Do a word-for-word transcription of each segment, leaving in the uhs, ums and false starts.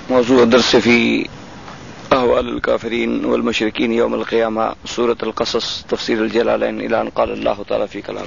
موضوع درس في أهوال الكافرين والمشركين يوم القيامة، سورة القصص، تفسير الجلالين، إلى أن قال الله تعالى في كلامه: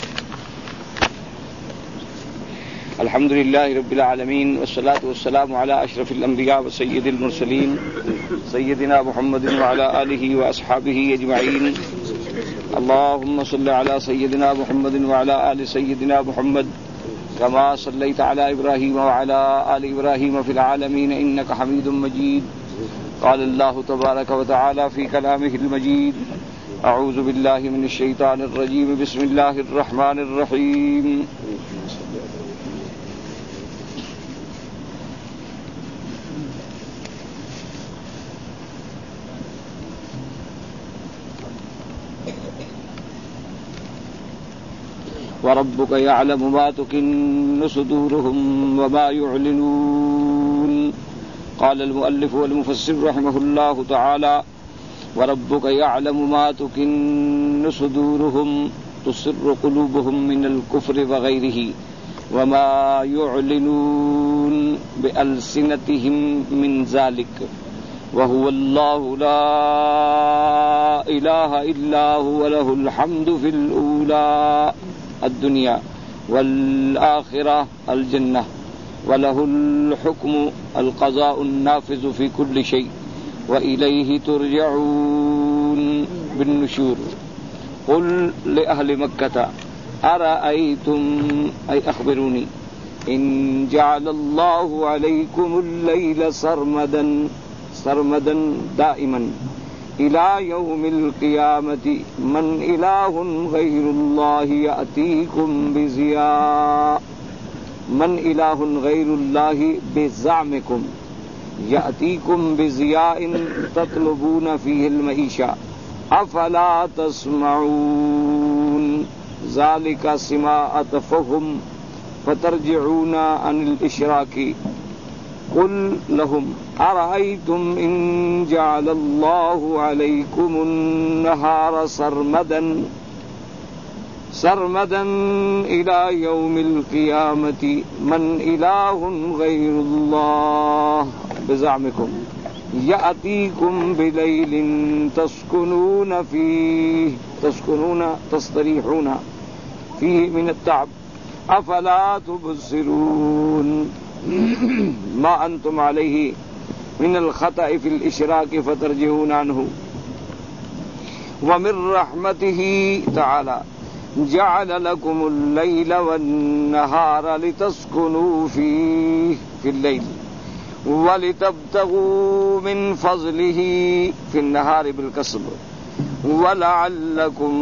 الحمد لله رب العالمين، والصلاة والسلام على أشرف الأنبياء وسيد المرسلين سيدنا محمد وعلى آله وأصحابه أجمعين. اللهم صل على سيدنا محمد وعلى آل سيدنا محمد كما صليت على إبراهيم وعلى آل إبراهيم في العالمين إنك حميد مجيد. قال الله تبارك وتعالى في كلامه المجيد: أعوذ بالله من الشيطان الرجيم، بسم الله الرحمن الرحيم. وربك يعلم ما تكن صدورهم وما يعلنون. قال المؤلف والمفسر رحمه الله تعالى: وربك يعلم ما تكن صدورهم، تصر قلوبهم من الكفر وغيره، وما يعلنون بألسنتهم من ذلك، وهو الله لا إله إلا هو، له الحمد في الأولى الدنيا والآخرة الجنة، وله الحكم القضاء النافذ في كل شيء، وإليه ترجعون بالنشور. قل لأهل مكة أرأيتم، أي أخبروني، إن جعل الله عليكم الليل سرمدا سرمدا دائما إلى يوم القيامة من إله غير الله يأتيكم بضياء من إله غير الله بزعمكم يأتيكم بضياء تطلبون فيه المعيشة أفلا تسمعون. ذلك سماعتهم فترجعون عن الإشراك. قل لهم أرأيتم إن جعل الله عليكم النهار سرمدا سرمدا إلى يوم القيامة من إله غير الله بزعمكم يأتيكم بليل تسكنون فيه تسكنون تستريحون فيه من التعب أفلا تبصرون. ما أنتم عليه من الخطأ في الإشراك فترجعون عنه. ومن رحمته تعالى جعل لكم الليل والنهار لتسكنوا فيه في الليل ولتبتغوا من فضله في النهار بالكسب ولعلكم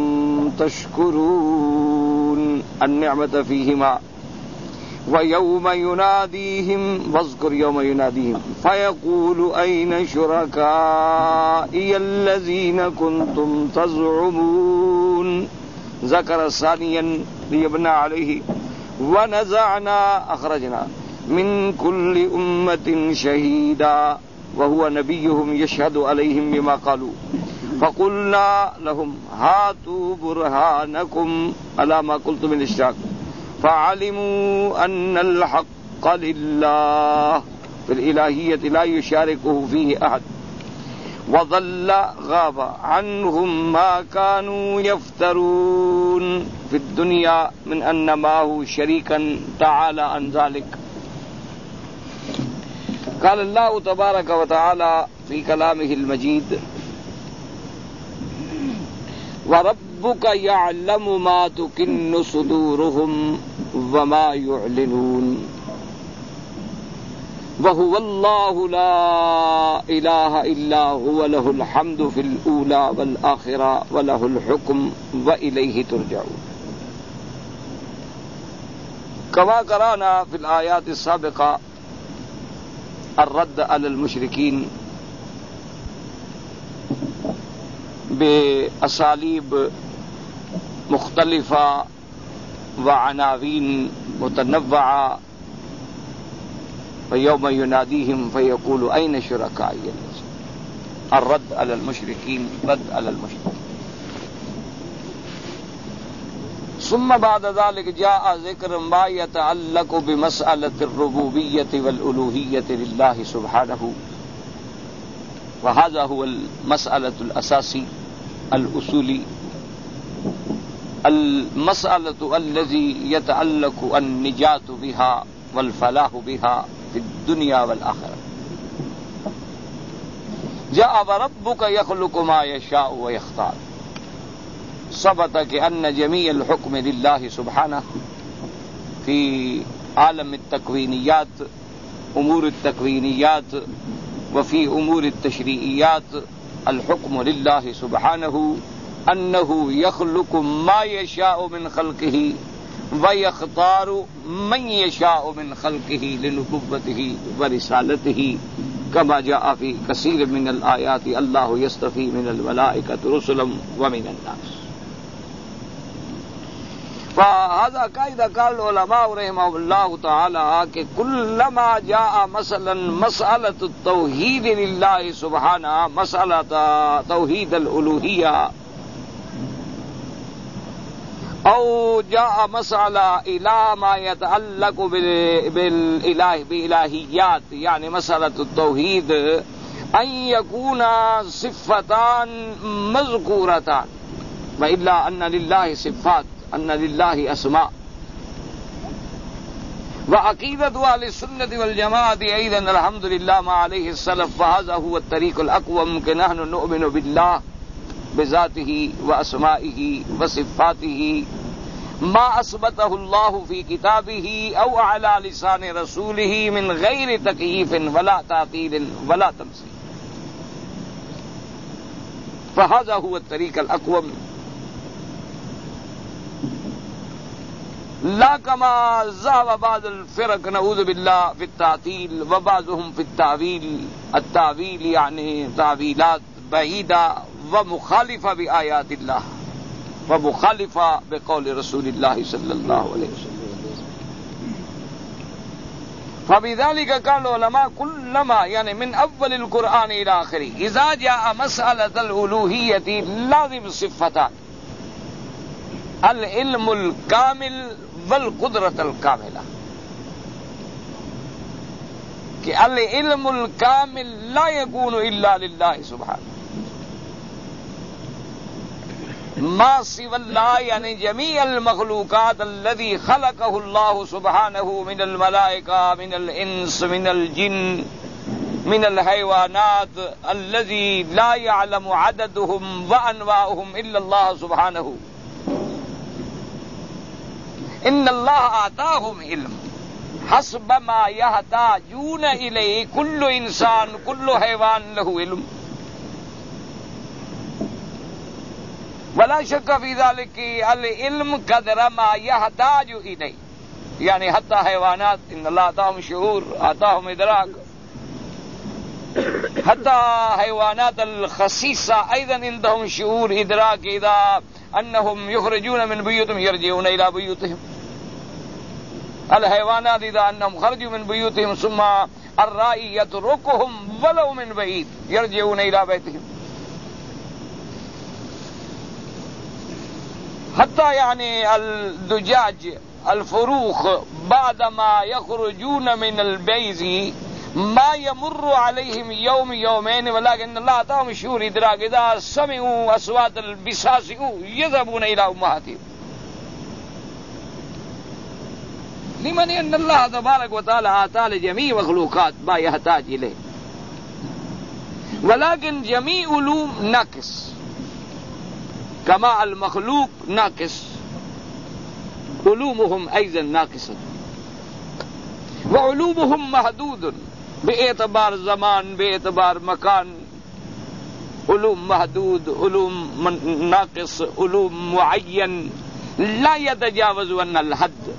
تشكرون النعمة فيهما. ويوم يناديهم، واذكر يوم يناديهم فيقول أين شركائي الذين كنتم تزعمون. ذكر ثانيا ليبنى عليه: ونزعنا أخرجنا من كل أمة شهيدا وهو نبيهم يشهد عليهم بما قالوا فقلنا لهم هاتوا برهانكم على ما قلتم من الإشراك فعلموا أن الحق لله في الإلهية لا يشاركه فيه أحد، وضل غاب عنهم ما كانوا يفترون في الدنيا من أن معه شريكا تعالى عن ذلك. قال الله تبارك وتعالى في كلامه المجيد: وربك يعلم ما تكن صدورهم وما يعلنون، وهو الله لا إله إلا هو، له الحمد في الأولى والآخرة وله الحكم وإليه ترجعون. كما قرأنا في الآيات السابقة الرد على المشركين بأساليب مختلفة وعناوين متنوعة. ويوم يناديهم فيقول أين شركائي. الرد على المشركين، رد على المشركين. ثم بعد ذلك جاء ذكر ما يتعلق بمسألة الربوبية والألوهية لله سبحانه، وهذا هو المسألة الأساسي الأصولي، المسألة الذي يتعلق النجاة بها والفلاح بها في الدنيا والآخرة. جاء وربك يخلق ما يشاء ويختار. ثبت أن جميع الحكم لله سبحانه في عالم التكوينيات، أمور التكوينيات وفي أمور التشريعيات، الحكم لله سبحانه أنه يخلق ما يشاء من خلقه ويختار من يشاء من خلقه لنبوته ورسالته، كما جاء في كثير من الآيات الله يصطفي من الملائكة رسلا ومن الناس. فهذا قاعدہ قال العلماء رحمهم الله تعالى کہ كلما جاء مثلا مسألة التوحيد لله سبحانه، مسألة توحيد الألوهية، أو جاء مسألة إلى ما يتعلق بالإله بإلهيات، يعني مسألة التوحيد أن يكون صفتان مذكورتان، وإلا أن لله صفات، أن لله أسماء. وعقيدة أهل السنة والجماعة أيضا الحمد لله ما عليه السلف، فهذا هو الطريق الأقوم، کہ نحن نؤمن بالله بذاته وأسمائه وصفاته ما أثبته الله في كتابه أو على لسان رسوله من غير تكييف ولا تعطيل ولا تمثيل. فهذا هو الطريق الأقوم، لا كما ذهب بعض الفرق نعوذ بالله في التعطيل وبعضهم في التعويل. التعويل يعني تعويلات بعيدة ومخالفة بآيات الله ومخالفة بقول رسول الله صلى الله عليه وسلم. فبذلك قال العلماء كلما، يعني من أول القرآن إلى آخره، إذا جاء مسألة الألوهية لازم صفتان: العلم الكامل والقدرة الكاملة. کہ العلم الكامل لا يكون إلا لله سبحانه، ما سوى الله يعني جميع المخلوقات الذي خلقه الله سبحانه من الملائكة من الإنس من الجن من الحيوانات الذي لا يعلم عددهم وأنواعهم إلا الله سبحانه. إن الله آتاهم علم حسب ما يحتاجون إليه، كل إنسان كل حيوان له علم، ولا شك في ذلك العلم قدر ما يحتاج إليه، يعني حتى حيوانات إن الله آتاهم شعور آتاهم إدراك، حتى حيوانات الخسيسة أيضا عندهم شعور إدراك، إذا أنهم يخرجون من بيوتهم يرجعون إلى بيوتهم. الحيوانات إذا أنهم خرجوا من بيوتهم ثم الرائي يتركهم ولو من بعيد يرجعون إلى بيتهم. حتى يعني الدجاج الفروخ بعدما يخرجون من البيض ما يمر عليهم يوم يومين، ولكن الله آتاهم شعور إدراك، إذا سمعوا أصوات البساس يذهبون إلى أمهاتهم. لمن أن الله تبارك وتعالى آتى لجميع مخلوقات ما يحتاج إليه، ولكن جميع علوم ناقص، كما المخلوق ناقص علومهم أيضا ناقصة، وعلومهم محدود باعتبار زمان باعتبار مكان، علوم محدود، علوم ناقص، علوم معين لا يتجاوز عن الحد.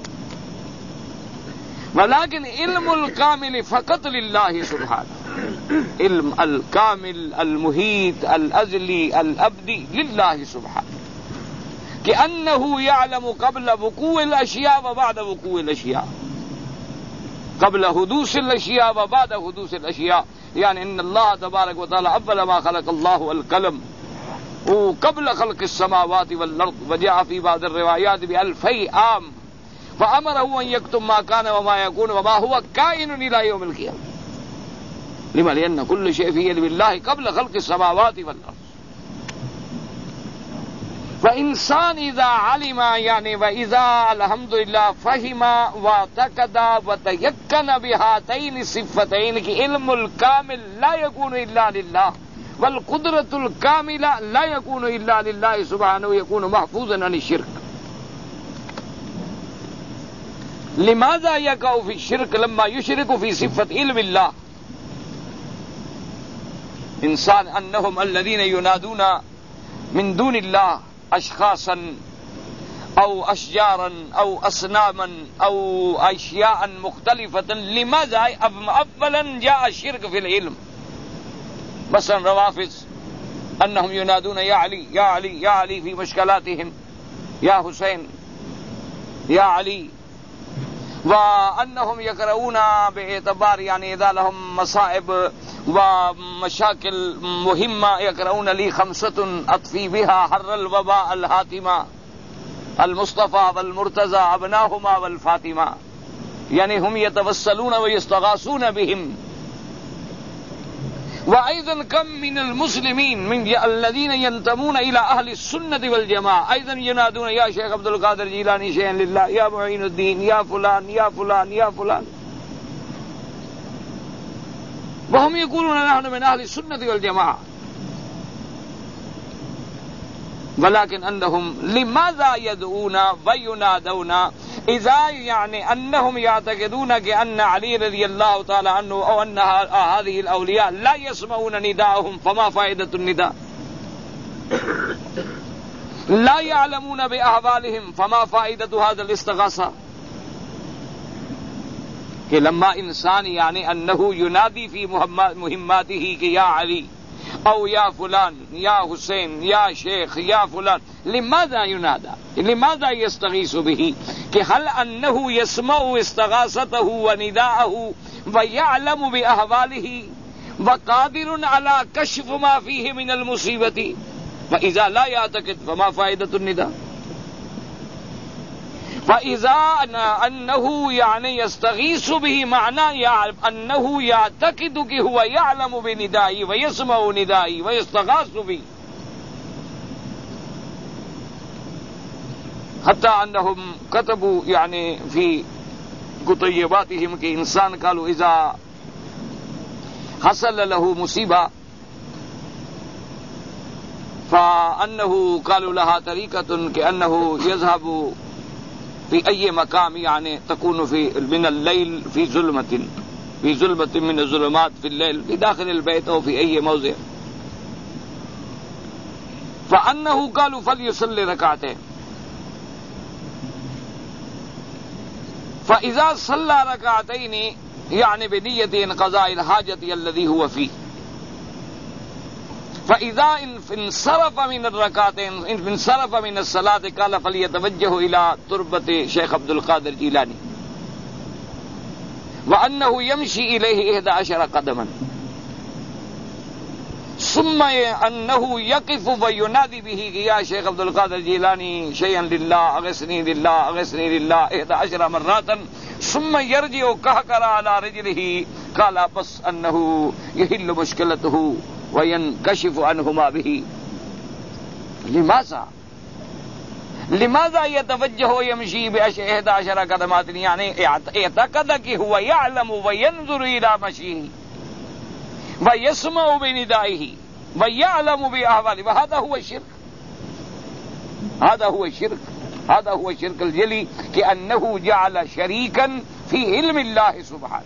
ولكن علم الكامل فقط لله سبحانه، علم الكامل المحيط الأزلي الأبدي لله سبحانه، كأنه يعلم قبل وقوع الأشياء وبعد وقوع الأشياء، قبل حدوث الأشياء وبعد حدوث الأشياء. يعني إن الله تبارك وتعالى أول ما خلق الله القلم قبل خلق السماوات والارض وجاء في بعض الروایات بألفي عام فأمره أن يكتب ما كان وما يكون وما هو كائن إلى يوم القيامة. لما؟ لأن كل شيء في علم الله قبل خلق السماوات والارض. فإنسان إذا علم يعني وإذا الحمد لله فهم واعتقد وتيقن بهاتين الصفتين کہ علم الكامل لا يكون إلا لله والقدرة الكاملة لا يكون إلا لله سبحانه يكون محفوظا عن الشرك. لماذا يقع في الشرك لما يشرك في صفة علم الله؟ انسان انهم الذين ينادون من دون الله اشخاصا او اشجارا او اصناما او اشياء مختلفة. لماذا؟ اولا جاء الشرك في العلم. مثلا روافض انهم ينادون يا علي يا علي يا علي في مشكلاتهم، يا حسين يا علي، وانهم يقرؤون باعتبار يعني اذا لهم مصائب ومشاكل مهمة يقرؤون لي خمسة أطفي بها حر الوباء الهاتمة المصطفى والمرتضى ابناهما والفاطمة. يعني هم يتوسلون ويستغاثون بهم. وأيضا كم من المسلمين من الذين ينتمون إلى أهل السنة والجماعة أيضا ينادون يا شيخ عبد القادر جيلاني شيئا لله، يا معين الدين، يا فلان يا فلان يا فلان، وهم يقولون نحن من أهل السنة والجماعة. ولكن أنهم لماذا يدعون وينادون إذا يعني أنهم يعتقدون كأن علي رضي الله تعالى عنه أو أن هذه الأولياء لا يسمعون نداءهم، فما فائدة النداء؟ لا يعلمون بأحوالهم، فما فائدة هذا الاستغاثة؟ کہ لما انسان يعني أنه ينادي في مهماته کہ یا علی او یا فلان یا حسین یا شیخ یا فلان، لماذا ينادى؟ لماذا يستغيث به؟ کہ هل أنه يسمع استغاثته ونداءه ويعلم بأحواله وقادر على كشف ما فيه من المصيبة؟ فإذا لا يعتقد فما فائدة النداء؟ فإذا أنه يعني يستغيث به معنى أنه يعتقد کہ هو يعلم بندائي ويسمع ندائي ويستغاث به. حتى أنهم كتبوا يعني في كتيباتهم کہ انسان قالوا إذا حصل له مصيبة فأنه قالوا لها طريقة كأنه يذهب في أي مقام يعني تكون في من الليل في ظلمة في ظلمة من الظلمات في الليل في داخل البيت أو في أي موضع، فأنه قالوا فليصلي ركعتين، فإذا صلى ركعتين يعني بنية انقضاء الحاجة الذي هو فيه، فإذا انصرف من الركعتين انصرف من الصلاة قال فليتوجه إلى تربة شيخ عبد القادر جيلاني، وأنه يمشي إليه إحدى عشر قدما، ثم أنه يقف وينادي به يا شيخ عبد القادر جيلاني شيئا لله أغثني لله أغثني لله إحدى عشر مرات، ثم يرجع كهكر على رجله قال بس أنه يحل مشكلته وينكشف عنهما به. لماذا؟ لماذا يتوجه ويمشي بإحدى عشر قدمات؟ يعني اعتقد کہ هو يعلم وينظر إلى مشيه ويسمع بندائه ويعلم بأحواله، وهذا هو الشرك. هذا هو الشرك هذا هو الشرك الجلي، كأنه جعل شريكا في علم الله سبحانه،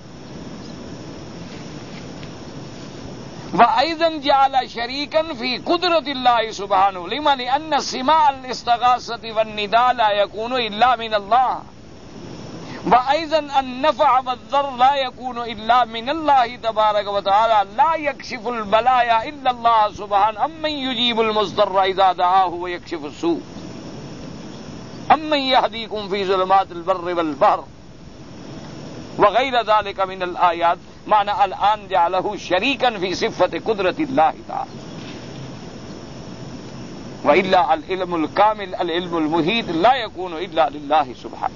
وأيضا جعل شريكا في قدرة الله سبحانه. لما؟ لأن سماع الاستغاثة والنداء لا يكون إلا من الله، وأيضا النفع والضر لا يكون إلا من الله تبارك وتعالى. لا يكشف البلايا إلا الله سبحانه. أمن يجيب المضطر إذا دعاه ويكشف السوء، أمن يهديكم في ظلمات البر والبحر وغير ذلك من الآيات. معنى الآن جعله شريكا في صفة قدرة الله تعالى. وإلا العلم الكامل العلم المحيط لا يكون إلا لله سبحانه.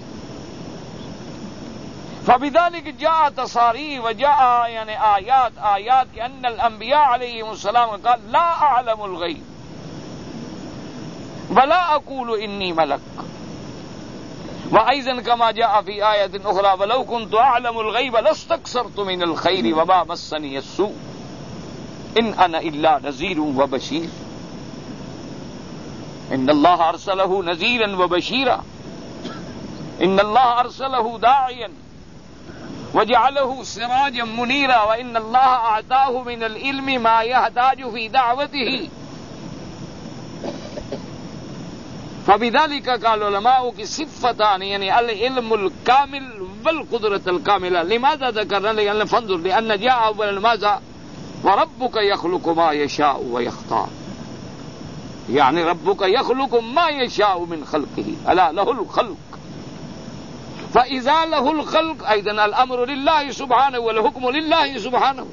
فبذلك جاء تصاريح وجاء يعني آيات آيات أن الأنبياء عليهم السلام قال لا أعلم الغيب ولا أقول إني ملك. وأيضا كما جاء في آية أخرى ولو كنت أعلم الغيب لاستكثرت من الخير وما مسني السوء إن أنا إلا نذير وبشير. إن الله أرسله نذيرا وبشيرا، إن الله أرسله داعيا وجعله سراجا منيرا، وإن الله أعطاه من العلم ما يحتاج في دعوته. فبذلك قال العلماء کی صفتان یعنی العلم الكامل والقدرة الكاملة. لماذا ذكرنا؟ لأن فانظر لأن جاء أولا ماذا؟ وربك يخلق ما يشاء ويختار، يعني ربك يخلق ما يشاء من خلقه، ألا له الخلق. فإذا له الخلق أيضا الأمر لله سبحانه والحكم لله سبحانه.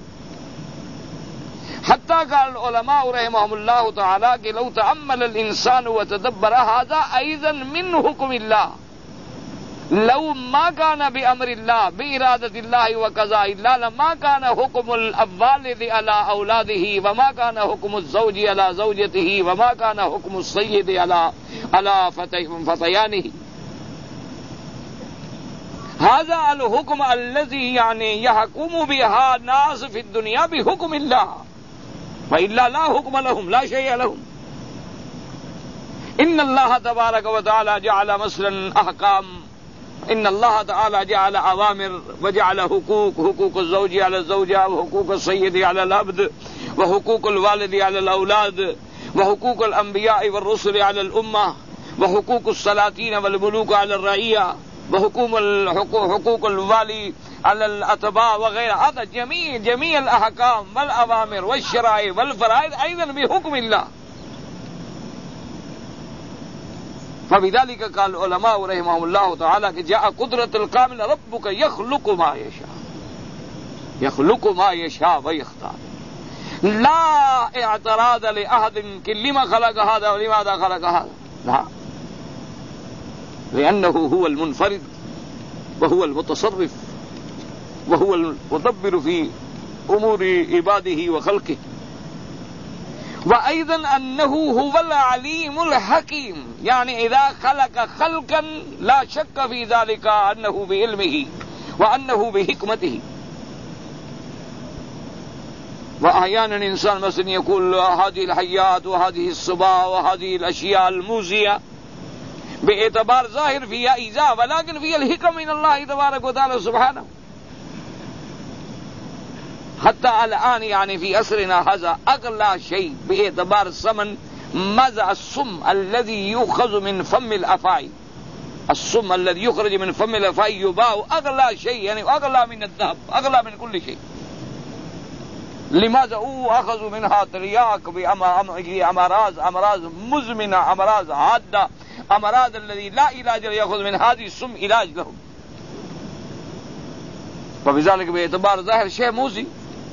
حتى قال العلماء رحمهم الله تعالى کہ لو تأمل الإنسان وتدبر هذا أيضا من حكم الله، لو ما كان بأمر الله بإرادة الله وقضاء الله لما كان حكم الوالد على أولاده، وما كان حكم الزوج على زوجته، وما كان حكم السيد على على فتيانه. هذا الحكم الذي يعني يحكم بها الناس في الدنيا بحكم الله، وإلا لا حكم لهم، لا شيء لهم. إن الله تبارك وتعالى جعل مثلا أحكام، إن الله تعالى جعل أوامر وجعل حقوق، حقوق الزوج على الزوجة، وحقوق السيد على العبد، وحقوق الوالد على الأولاد، وحقوق الأنبياء والرسل على الأمة، وحقوق السلاطين والملوك على الرعية، وحقوق حقوق الوالي على الأتباع وغيرها. هذا جميع جميع الأحكام والأوامر والشرائع والفرائض أيضا بحكم الله. فبذلك قال العلماء رحمهم الله تعالى کہ جاء قدرة الكامل ربك يخلق ما يشاء، يخلق ما يشاء ويختار. لا اعتراض لأحد کہ لما خلق هذا ولماذا خلق هذا، لا، لأنه هو المنفرد وهو المتصرف وهو المدبر في أمور عباده وخلقه. وأيضا أنه هو العليم الحكيم، يعني إذا خلق خلقا لا شك في ذلك أنه بعلمه وأنه بحكمته. وأحيانا الإنسان مثلا يقول هذه الحيات وهذه الصبا وهذه الأشياء الموزية باعتبار ظاهر فيها إيذاء، ولكن فيها الحكم من الله تبارك وتعالى سبحانه. حتى الآن يعني في عصرنا هذا أغلى شيء باعتبار الثمن ماذا؟ السم الذي يؤخذ من فم الأفاعي، السم الذي يخرج من فم الأفاعي يباع أغلى شيء، يعني أغلى من الذهب، أغلى من كل شيء. لماذا؟ هو أخذوا منها ترياق بأمراض أمراض مزمنة، أمراض عادة، أمراض الذي لا علاج له، يأخذ من هذه السم علاج لهم. فبذلك باعتبار ظاهر شيء موزي،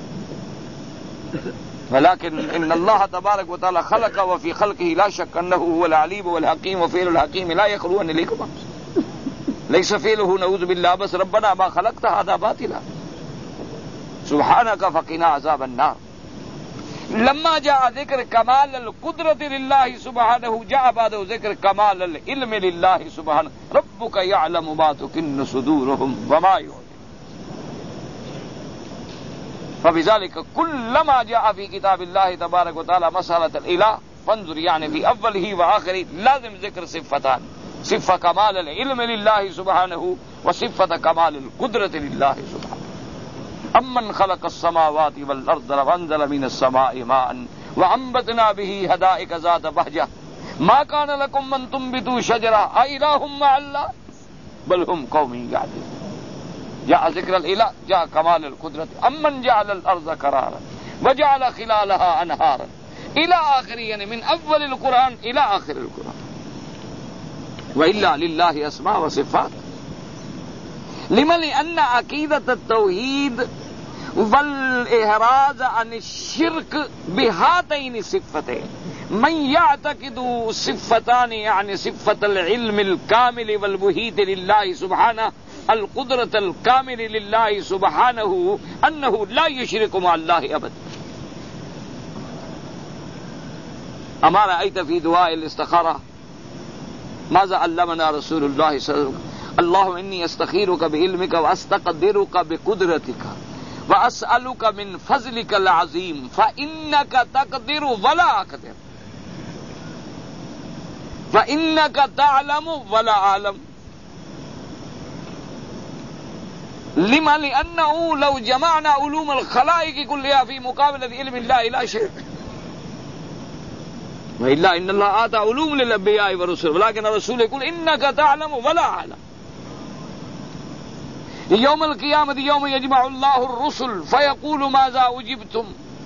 ولكن إن الله تبارك وتعالى خلق وفي خلقه لا شك أنه هو العليم والحكيم، وفعل الحكيم لا يخلو عن الحكمة، ليس فعله نعوذ بالله بس ربنا ما خلقت هذا باطلا سبحانك فقنا عذاب النار. لما جاء ذكر كمال القدرة لله سبحانه جاء بعد ذكر كمال العلم لله سبحانه. ربك يعلم ما تكن صدورهم وما يعلم. فبذلك كلما جاء في كتاب الله تبارك وتعالى مسألة الإله فانظر يعني في أوله وآخره لازم ذكر صفتان، صفة كمال العلم لله سبحانه وصفة كمال القدرة لله سبحانه. أمن خلق السماوات والأرض وأنزل من السماء ماء وأنبتنا به حدائق ذات بهجة ما كان لكم من تنبتوا شجرة أإله مع الله بل هم قوم يعدلون. جاء ذكر الإله جاء كمال القدرة. أمن جعل الأرض قرارا وجعل خلالها أنهارا إلى آخر، يعني من أول القرآن إلى آخر القرآن. وإلا لله أسماء وصفات. لما؟ لأن عقيدة التوحيد والإحراز عن الشرك بهاتين الصفتين. من يعتقد صفتان يعني صفة العلم الكامل والمحيط لله سبحانه، القدرة الكامل لله سبحانه، أنه لا يشرك مع الله أبدا. أما رأيت في دعاء الاستخارة ماذا علمنا رسول الله صلى الله عليه وسلم؟ اللهم إني أستخيرك بعلمك وأستقدرك بقدرتك وأسألك من فضلك العظيم فإنك تقدر ولا أقدر فإنك تعلم ولا أعلم. لما؟ لأنه لو جمعنا علوم الخلائق كلها في مقابلة علم الله لا شيء، وإلا إن الله آتى علوم للأنبياء والرسل ولكن الرسول يقول إنك تعلم ولا أعلم. يوم القيامة يوم يجمع الله الرسل فيقول ماذا أجبتم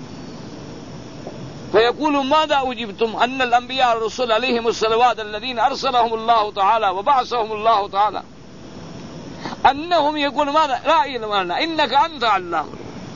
فيقول ماذا أجبتم أن الأنبياء والرسل عليهم الصلوات الذين أرسلهم الله تعالى وبعثهم الله تعالى أنهم يقول ماذا؟ لا علم لنا إنك أنت علام.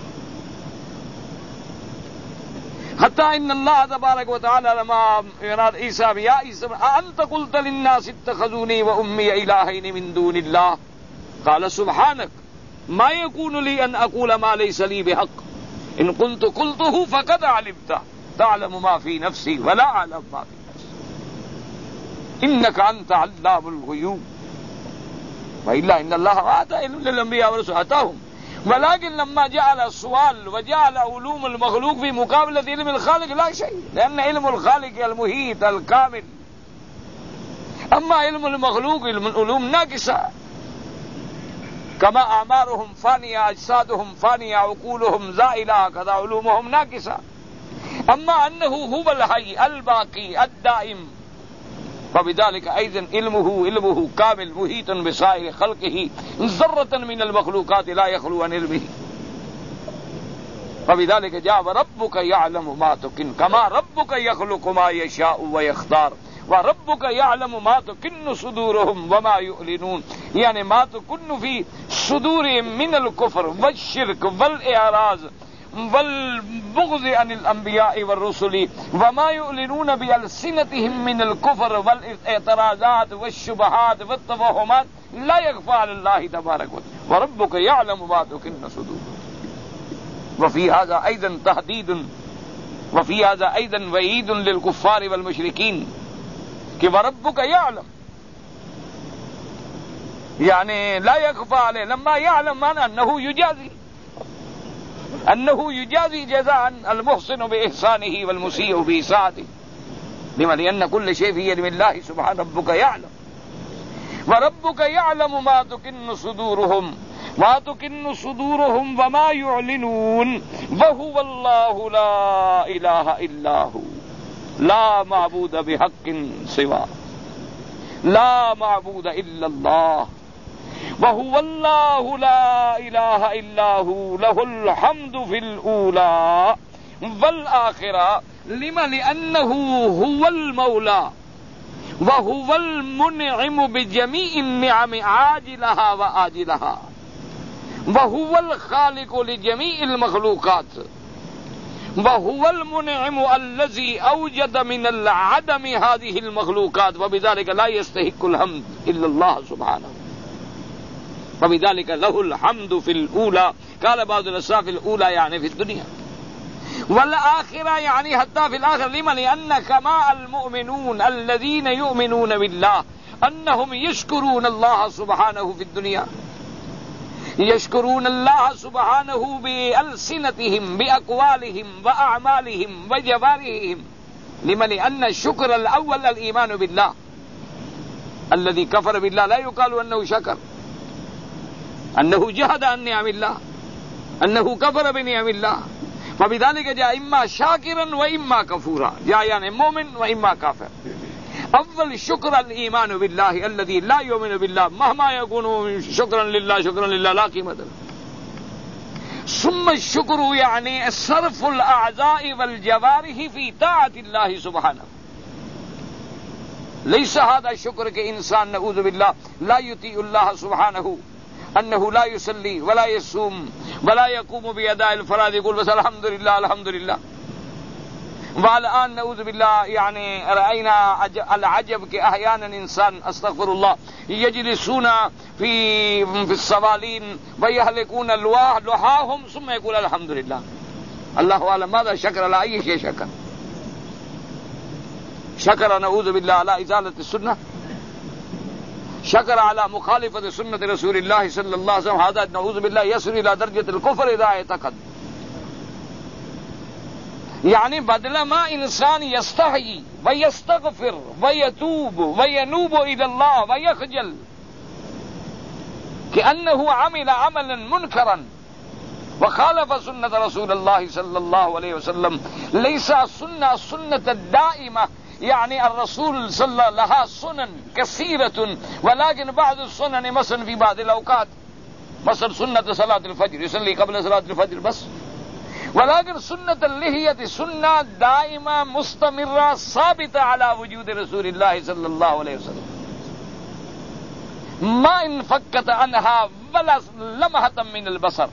حتى إن الله تبارك وتعالى لما ينادى عيسى يا عيسى أأنت قلت للناس اتخذوني وأمي إلهين من دون الله قال سبحانك ما يكون لي أن أقول ما ليس لي بحق إن كنت قلته فقد علمته تعلم ما في نفسي ولا أعلم ما في نفسي إنك أنت علام الغيوب. وإلا إن الله آتى علم للأنبياء والرسل آتاهم، ولكن لما جعل السؤال وجعل علوم المخلوق في مقابلة علم الخالق لا شيء، لأن علم الخالق المحيط الكامل، أما علم المخلوق علوم ناقصة، كما أعمارهم فانية أجسادهم فانية عقولهم زائلة كذا علومهم ناقصة. أما أنه هو الحي الباقي الدائم فبذلك أيضا علمه علمه كامل محيط بسائر خلقه، ذرة من المخلوقات لا يخلو عن علمه. فبذلك جاء وربك يعلم ما تكن كما ربك يخلق ما يشاء ويختار وربك يعلم ما تكن صدورهم وما يعلنون، يعني ما تكن في صدورهم من الكفر والشرك والإعراض والبغض عن الأنبياء والرسل وما يعلنون بألسنتهم من الكفر والاعتراضات والشبهات والتوهمات لا يخفى على الله تبارك وتعالى وربك يعلم ما تكن صدورهم. وفي هذا أيضا تهديد وفي هذا أيضا وعيد للكفار والمشركين کہ وربک یعلم، يعني لا يخفى عليه. لما يعلم معنى أنه يجازي أنه يجازي جزاء المحسن بإحسانه والمسيء بإساءته. لما؟ لأن كل شيء في علم الله سبحانه. ربك يعلم وربك يعلم ما تكن صدورهم ما تكن صدورهم وما يعلنون وهو الله لا إله إلا هو لا معبود بحق سواه لا معبود إلا الله وهو الله لا إله إلا هو له الحمد في الأولى والآخرة. لما؟ لأنه هو المولى وهو المنعم بجميع النعم عاجلها وآجلها وهو الخالق لجميع المخلوقات وهو المنعم الذي أوجد من العدم هذه المخلوقات، وبذلك لا يستحق الحمد إلا الله سبحانه. وبذلك له الحمد في الأولى. قال بعض الأسلاف الأولى يعني في الدنيا والآخرة يعني حتى في الآخرة. لما؟ لأن كما المؤمنون الذين يؤمنون بالله أنهم يشكرون الله سبحانه في الدنيا، يشكرون الله سبحانه بألسنتهم بأقوالهم وأعمالهم وجوارحهم. لما؟ لأن الشكر الأول الإيمان بالله. الذي كفر بالله لا يقال أنه شكر، أنه جهد عن نعم الله، أنه كفر بنعم الله. فبذلك جاء إما شاكرا وإما كفورا، جاء يعني مؤمن وإما كافر. أفضل شكر الإيمان بالله الذي لا يؤمن بالله مهما يكون شكرا لله شكرا لله لا قيمة له. ثم الشكر يعني صرف الأعضاء والجوارح في طاعة الله سبحانه. ليس هذا الشكر كإنسان نعوذ بالله لا يطيع الله سبحانه أنه لا يصلي ولا يصوم ولا يقوم بأداء الفرائض يقول بس الحمد لله الحمد لله. والآن نعوذ بالله يعني رأينا العجب کہ احيانا انسان استغفر الله يجلسون في في الصوالين ويهلكون لحاهم ثم يقول الحمد لله. الله أعلم ماذا شكر على أي شيء شكر؟ شكر نعوذ بالله على إزالة السنة، شكر على مخالفة سنة رسول الله صلى الله عليه وسلم. هذا نعوذ بالله يصل إلى درجة الكفر إذا اعتقد. یعنی بدلہ ما انسان یستحی ویستغفر ویتوب وینوب الی اللہ ویخجل کأنه عمل عملا منکرا وخالف سنة رسول الله صلى الله عليه وسلم. ليس سنة سنة الدائمة، يعني الرسول صلى الله لها سنن كثيرة، ولكن بعض السنن مثلا في بعض الأوقات، مثلا سنة صلاة الفجر يصلي قبل صلاة الفجر بس، ولكن سنة اللحية سنة دائمة مستمرة ثابتة على وجود رسول الله صلى الله عليه وسلم، ما انفكت عنها ولا لمحة من البصر.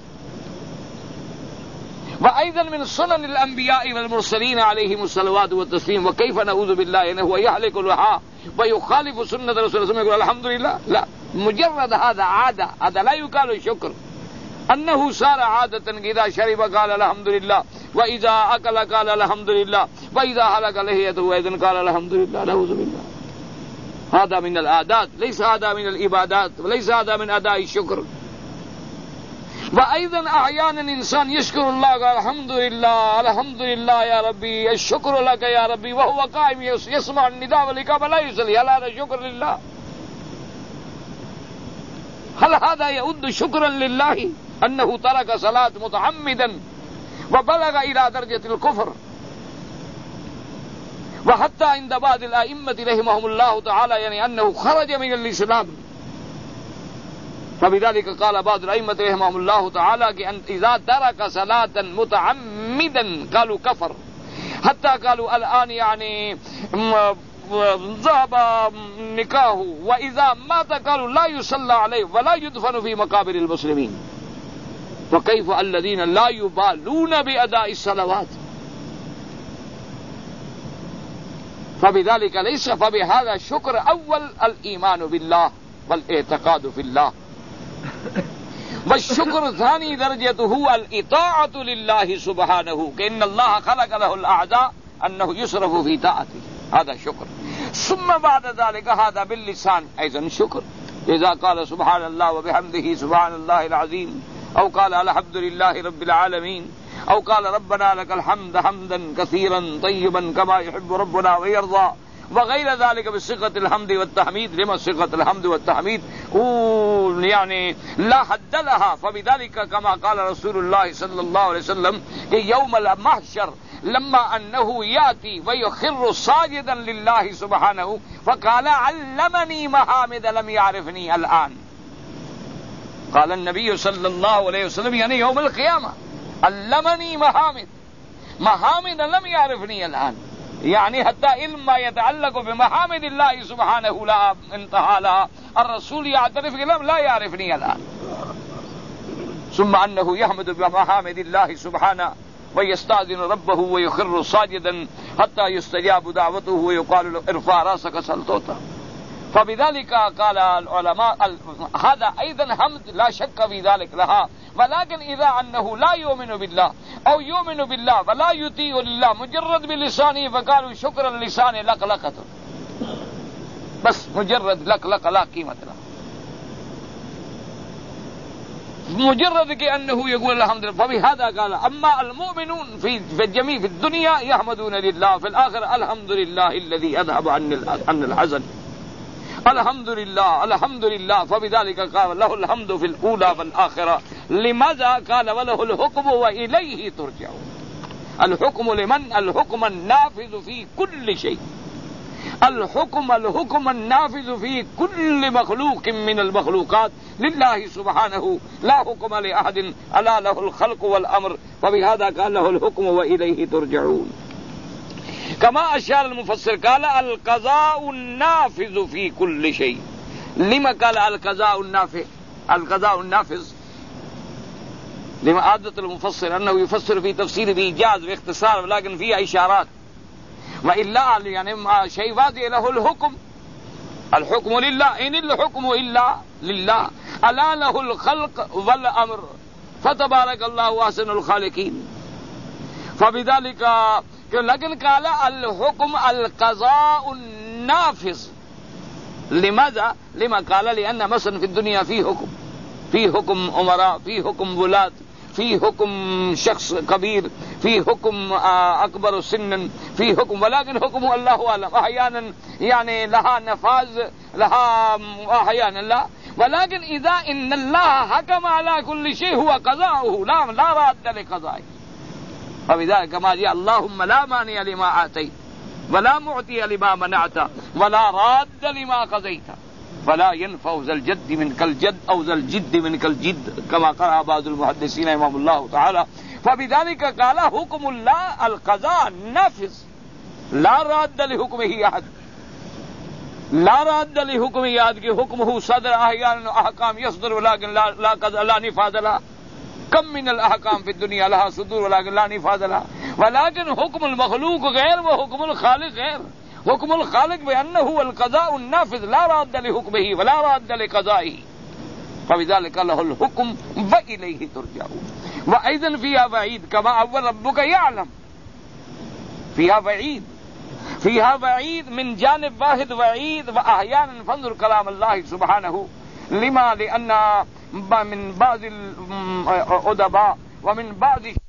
وأيضا من سنن الأنبياء والمرسلين عليهم الصلوات والتسليم. وكيف نعوذ بالله أنه هو يهلك اللحى ويخالف سنة رسول الله يقول الحمد لله؟ لا، مجرد هذا عادة، هذا لا يقال شكر. أنه صار عادة إذا شرب قال الحمد لله، وإذا أكل قال الحمد لله، وإذا حلق لحيته أيضا قال الحمد لله. نعوذ بالله. هذا من العادات، ليس هذا من العبادات، وليس هذا من أداء الشكر. وأيضا أحيانا إنسان يشكر الله قال الحمد لله الحمد لله يا ربي الشكر لك يا ربي، وهو قائم يسمع النداء والإقامة لا يصلي. هل هذا شكر لله؟ هل هذا يعد شكرا لله أنه ترك صلاة متعمدا وبلغ إلى درجة الكفر؟ وحتى عند بعض الأئمة رحمهم الله تعالى يعني أنه خرج من الإسلام. فبذلك قال بعض الأئمة رحمهم الله تعالى کہ إذا ترك صلاة متعمدا قالوا كفر، حتى قالوا الآن يعني ذهب نكاحه، وإذا مات قالوا لا يصلى عليه ولا يدفن في مقابر المسلمين. وكيف الذين لا يبالون بأداء الصلوات؟ فبذلك ليس فبهذا شكر أول الإيمان بالله والاعتقاد في الله، والشكر ثاني درجته الإطاعة لله سبحانه، كأن الله خلق له الأعداء أنه يصرف في طاعته، هذا شكر. ثم بعد ذلك هذا باللسان أيضا شكر، إذا قال سبحان الله وبحمده سبحان الله العظيم، أو قال الحمد لله رب العالمين، أو قال ربنا لك الحمد حمدا كثيرا طيبا كما يحب ربنا ويرضى، وغير ذلك بصيغة الحمد والتحميد. لما صيغة الحمد والتحميد يعني لا حد لها. فبذلك كما قال رسول الله صلى الله عليه وسلم يوم المحشر لما أنه يأتي ويخر ساجدا لله سبحانه فقال علمني محامد لم يعرفني الآن. قال النبي صلى الله عليه وسلم يعني يوم القيامة علمني محامد، محامد لم يعرفني الآن، يعني حتى علم ما يتعلق بمحامد الله سبحانه لا انتهى لها. الرسول يعترف لم لا يعرفني الآن. ثم أنه يحمد بمحامد الله سبحانه ويستأذن ربه ويخر ساجدا حتى يستجاب دعوته ويقال له ارفع راسك سلطوتا. فبذلك قال العلماء هذا أيضا حمد لا شك في ذلك لها. ولكن إذا أنه لا يؤمن بالله أو يؤمن بالله ولا يطيع لله مجرد بلسانه فقالوا شكر اللسان لقلقة، بس مجرد لقلقة لا قيمة له، مجرد كأنه يقول الحمد لله. فبهذا قال أما المؤمنون في في الجميع في الدنيا يحمدون لله، في الآخرة الحمد لله الذي أذهب عن الحزن، الحمد لله الحمد لله. فبذلك قال له الحمد في الأولى والآخرة. لماذا قال وله الحكم وإليه ترجعون؟ الحكم لمن؟ الحكم النافذ في كل شيء، الحكم الحكم النافذ في كل مخلوق من المخلوقات لله سبحانه، لا حكم لأحد، ألا له الخلق والأمر. فبهذا قال له الحكم وإليه ترجعون. كما أشار المفسر قال القضاء النافذ في كل شيء. لما قال القضاء النافذ؟ القضاء النافذ لما عادة المفسر أنه يفسر في تفسير بإيجاز باختصار ولكن فيها إشارات، وإلا يعني شيء واضح له الحكم، الحكم لله، إن الحكم إلا لله، ألا له الخلق والأمر فتبارك الله أحسن الخالقين. فبذلك لكن قال الحكم القضاء النافذ. لماذا؟ لما قال لأن مثلا في الدنيا في حكم، في حكم أمراء، في حكم ولاة، في حكم شخص كبير، في حكم أكبر سنا، في حكم، ولكن حكم الله أعلم، أحيانا يعني لها نفاذ، لها أحيانا لا، ولكن إذا إن الله حكم على كل شيء هو قضاؤه لا لا راد لقضائه. فبذلك ما جاء اللهم لا مانع لما آتيت ولا معطي لما منعت ولا راد لما قضيت ولا ينفع ذا الجد منك الجد أو ذا الجد منك الجد كما قرأ بعض المحدثين امام الله تعالى. فبذلك قال حكم الله القضاء النافذ لا راد لحكمه أحد، لا راد لحكمه أحد، کہ حکمه صدر احيانا احکام يصدر ولكن لا لا قضاء لا نفاذ لها. كم من الاحکام في الدنيا لها صدور ولكن لا نفاذ لها. ولكن حكم المخلوق غير وحكم الخالق غير. حكم الخالق بأنه هو القضاء النافذ لا راد لحكمه ولا راد لقضائه. فبذلك له الحكم وإليه ترجعون. وأيضا فيها وعيد كما أول ربك يعلم، فيها وعيد، فيها وعيد من جانب واحد وعيد، وأحيانا فانظر كلام الله سبحانه لما لأن من بعض الأدباء ومن بعض